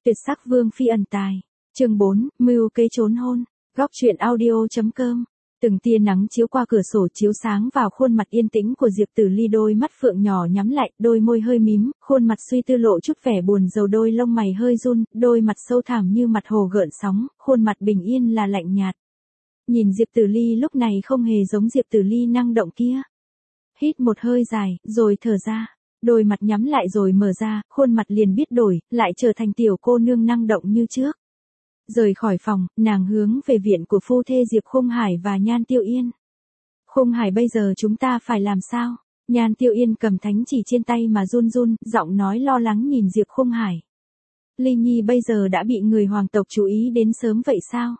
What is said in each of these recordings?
Tuyệt sắc vương phi ẩn tài. Chương 4, mưu kế trốn hôn. Góc truyện audio.com. Từng tia nắng chiếu qua cửa sổ chiếu sáng vào khuôn mặt yên tĩnh của Diệp Tử Ly, đôi mắt phượng nhỏ nhắm lại, đôi môi hơi mím, khuôn mặt suy tư lộ chút vẻ buồn rầu, đôi lông mày hơi run, đôi mặt sâu thẳm như mặt hồ gợn sóng, khuôn mặt bình yên là lạnh nhạt. Nhìn Diệp Tử Ly lúc này không hề giống Diệp Tử Ly năng động kia. Hít một hơi dài, rồi thở ra. Đôi mặt nhắm lại rồi mở ra, khuôn mặt liền biết đổi, lại trở thành tiểu cô nương năng động như trước. Rời khỏi phòng, nàng hướng về viện của phu thê Diệp Khung Hải và Nhan Tiêu Yên. Khung Hải, bây giờ chúng ta phải làm sao? Nhan Tiêu Yên cầm thánh chỉ trên tay mà run run, giọng nói lo lắng nhìn Diệp Khung Hải. Ly Nhi bây giờ đã bị người hoàng tộc chú ý đến sớm vậy sao?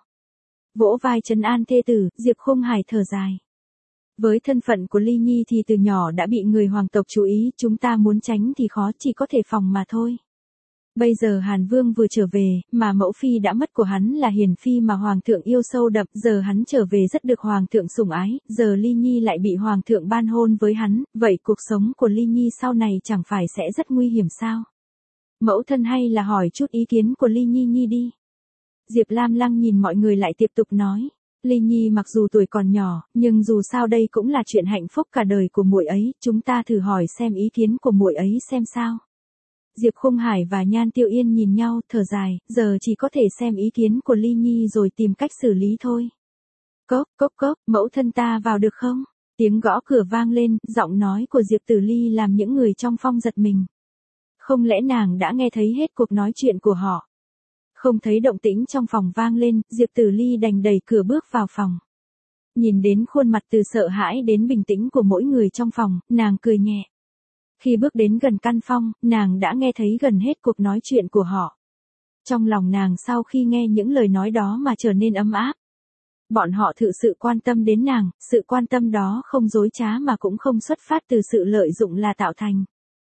Vỗ vai trấn an thê tử, Diệp Khung Hải thở dài. Với thân phận của Ly Nhi thì từ nhỏ đã bị người hoàng tộc chú ý, chúng ta muốn tránh thì khó, chỉ có thể phòng mà thôi. Bây giờ Hàn Vương vừa trở về, mà mẫu phi đã mất của hắn là Hiền Phi mà Hoàng thượng yêu sâu đậm, giờ hắn trở về rất được Hoàng thượng sủng ái, giờ Ly Nhi lại bị Hoàng thượng ban hôn với hắn, vậy cuộc sống của Ly Nhi sau này chẳng phải sẽ rất nguy hiểm sao? Mẫu thân hay là hỏi chút ý kiến của Ly Nhi đi. Diệp Lam Lăng nhìn mọi người lại tiếp tục nói. Ly Nhi mặc dù tuổi còn nhỏ, nhưng dù sao đây cũng là chuyện hạnh phúc cả đời của muội ấy, chúng ta thử hỏi xem ý kiến của muội ấy xem sao. Diệp Khung Hải và Nhan Tiêu Yên nhìn nhau, thở dài, giờ chỉ có thể xem ý kiến của Ly Nhi rồi tìm cách xử lý thôi. Cốc, cốc, cốc, mẫu thân ta vào được không? Tiếng gõ cửa vang lên, giọng nói của Diệp Tử Ly làm những người trong phòng giật mình. Không lẽ nàng đã nghe thấy hết cuộc nói chuyện của họ? Không thấy động tĩnh trong phòng vang lên, Diệp Tử Ly đành đẩy cửa bước vào phòng. Nhìn đến khuôn mặt từ sợ hãi đến bình tĩnh của mỗi người trong phòng, nàng cười nhẹ. Khi bước đến gần căn phòng, nàng đã nghe thấy gần hết cuộc nói chuyện của họ. Trong lòng nàng sau khi nghe những lời nói đó mà trở nên ấm áp. Bọn họ thực sự quan tâm đến nàng, sự quan tâm đó không dối trá mà cũng không xuất phát từ sự lợi dụng là tạo thành.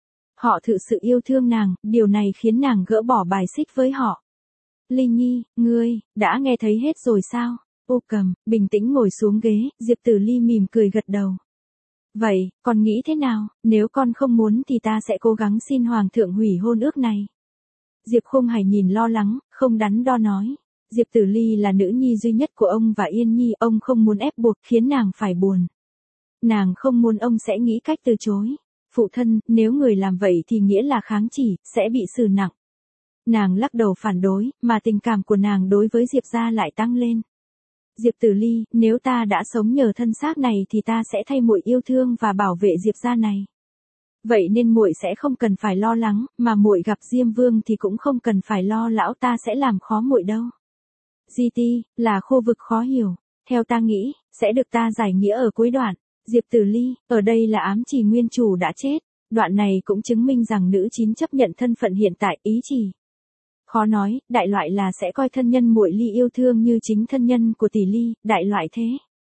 Họ thực sự yêu thương nàng, điều này khiến nàng gỡ bỏ bài xích với họ. Ly Nhi, ngươi, đã nghe thấy hết rồi sao? Ô Cầm, bình tĩnh ngồi xuống ghế, Diệp Tử Ly mỉm cười gật đầu. Vậy, con nghĩ thế nào, nếu con không muốn thì ta sẽ cố gắng xin Hoàng thượng hủy hôn ước này. Diệp Khung Hải nhìn lo lắng, không đắn đo nói. Diệp Tử Ly là nữ nhi duy nhất của ông và Yên Nhi, ông không muốn ép buộc khiến nàng phải buồn. Nàng không muốn ông sẽ nghĩ cách từ chối. Phụ thân, nếu người làm vậy thì nghĩa là kháng chỉ, sẽ bị xử nặng. Nàng lắc đầu phản đối, mà tình cảm của nàng đối với Diệp gia lại tăng lên. Diệp Tử Ly, nếu ta đã sống nhờ thân xác này thì ta sẽ thay muội yêu thương và bảo vệ Diệp gia này. Vậy nên muội sẽ không cần phải lo lắng, mà muội gặp Diêm Vương thì cũng không cần phải lo lão ta sẽ làm khó muội đâu. GT, là khu vực khó hiểu. Theo ta nghĩ, sẽ được ta giải nghĩa ở cuối đoạn. Diệp Tử Ly, ở đây là ám chỉ nguyên chủ đã chết. Đoạn này cũng chứng minh rằng nữ chính chấp nhận thân phận hiện tại, ý chỉ. Khó nói, đại loại là sẽ coi thân nhân muội Ly yêu thương như chính thân nhân của tỷ Ly, đại loại thế.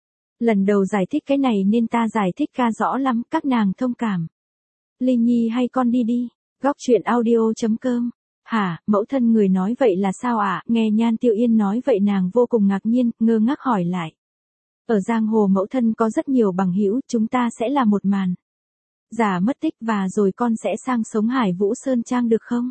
Lần đầu giải thích cái này nên ta giải thích ca rõ lắm, các nàng thông cảm. Ly Nhi hay con đi đi. Góc truyện audio.com. Hả, mẫu thân người nói vậy là sao ạ? Nghe Nhan Tiêu Yên nói vậy nàng vô cùng ngạc nhiên, ngơ ngác hỏi lại. Ở giang hồ mẫu thân có rất nhiều bằng hữu, chúng ta sẽ là một màn. Giả mất tích và rồi con sẽ sang sống Hải Vũ Sơn Trang được không?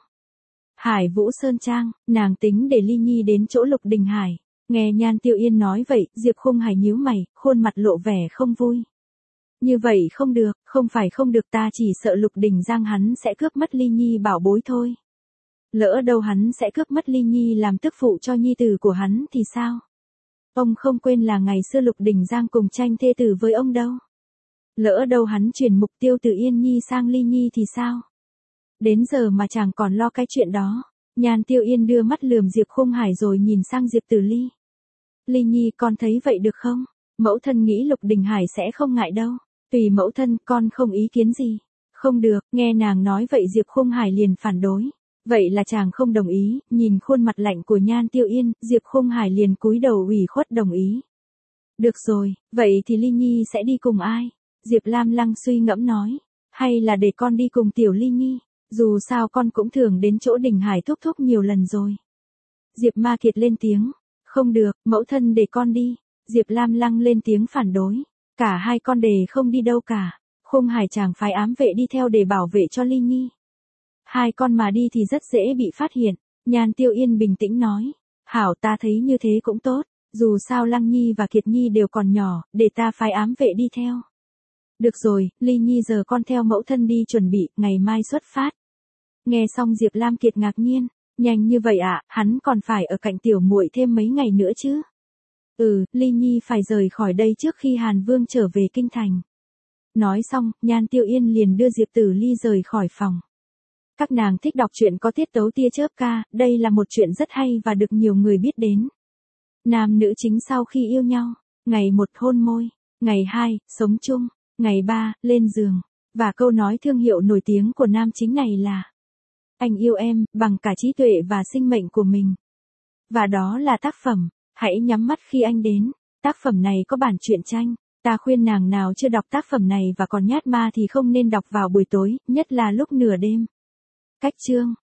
Hải Vũ Sơn Trang, nàng tính để Ly Nhi đến chỗ Lục Đình Hải. Nghe Nhan Tiêu Yên nói vậy, Diệp Khung Hải nhíu mày, khuôn mặt lộ vẻ không vui. Như vậy không được, không phải không được, ta chỉ sợ Lục Đình Giang hắn sẽ cướp mất Ly Nhi bảo bối thôi. Lỡ đâu hắn sẽ cướp mất Ly Nhi làm tức phụ cho nhi tử của hắn thì sao? Ông không quên là ngày xưa Lục Đình Giang cùng tranh thê tử với ông đâu. Lỡ đâu hắn chuyển mục tiêu từ Yên Nhi sang Ly Nhi thì sao? Đến giờ mà chàng còn lo cái chuyện đó. Nhan Tiêu Yên đưa mắt lườm Diệp Khung Hải rồi nhìn sang Diệp Tử Ly. Ly Nhi, con thấy vậy được không? Mẫu thân nghĩ Lục Đình Hải sẽ không ngại đâu. Tùy mẫu thân, con không ý kiến gì. Không được, nghe nàng nói vậy Diệp Khung Hải liền phản đối. Vậy là chàng không đồng ý, nhìn khuôn mặt lạnh của Nhan Tiêu Yên, Diệp Khung Hải liền cúi đầu ủy khuất đồng ý. Được rồi, vậy thì Ly Nhi sẽ đi cùng ai? Diệp Lam Lăng suy ngẫm nói. Hay là để con đi cùng tiểu Ly Nhi? Dù sao con cũng thường đến chỗ Đình Hải thúc thúc nhiều lần rồi. Diệp Ma Kiệt lên tiếng. Không được, mẫu thân để con đi. Diệp Lam Lăng lên tiếng phản đối. Cả hai con đề không đi đâu cả. Khung Hải chàng phái ám vệ đi theo để bảo vệ cho Ly Nhi. Hai con mà đi thì rất dễ bị phát hiện. Nhan Tiêu Yên bình tĩnh nói. Hảo, ta thấy như thế cũng tốt, dù sao Lăng Nhi và Kiệt Nhi đều còn nhỏ, để ta phái ám vệ đi theo. Được rồi, Ly Nhi giờ con theo mẫu thân đi chuẩn bị, ngày mai xuất phát. Nghe xong Diệp Lam Kiệt ngạc nhiên, nhanh như vậy ạ, hắn còn phải ở cạnh tiểu muội thêm mấy ngày nữa chứ. Ly Nhi phải rời khỏi đây trước khi Hàn Vương trở về kinh thành. Nói xong, Nhan Tiêu Yên liền đưa Diệp Tử Ly rời khỏi phòng. Các nàng thích đọc truyện có tiết tấu tia chớp ca, đây là một chuyện rất hay và được nhiều người biết đến. Nam nữ chính sau khi yêu nhau, ngày 1 hôn môi, ngày 2, sống chung, ngày 3, lên giường, và câu nói thương hiệu nổi tiếng của nam chính này là: anh yêu em, bằng cả trí tuệ và sinh mệnh của mình. Và đó là tác phẩm, hãy nhắm mắt khi anh đến. Tác phẩm này có bản truyện tranh, ta khuyên nàng nào chưa đọc tác phẩm này và còn nhát ma thì không nên đọc vào buổi tối, nhất là lúc nửa đêm. Cách chương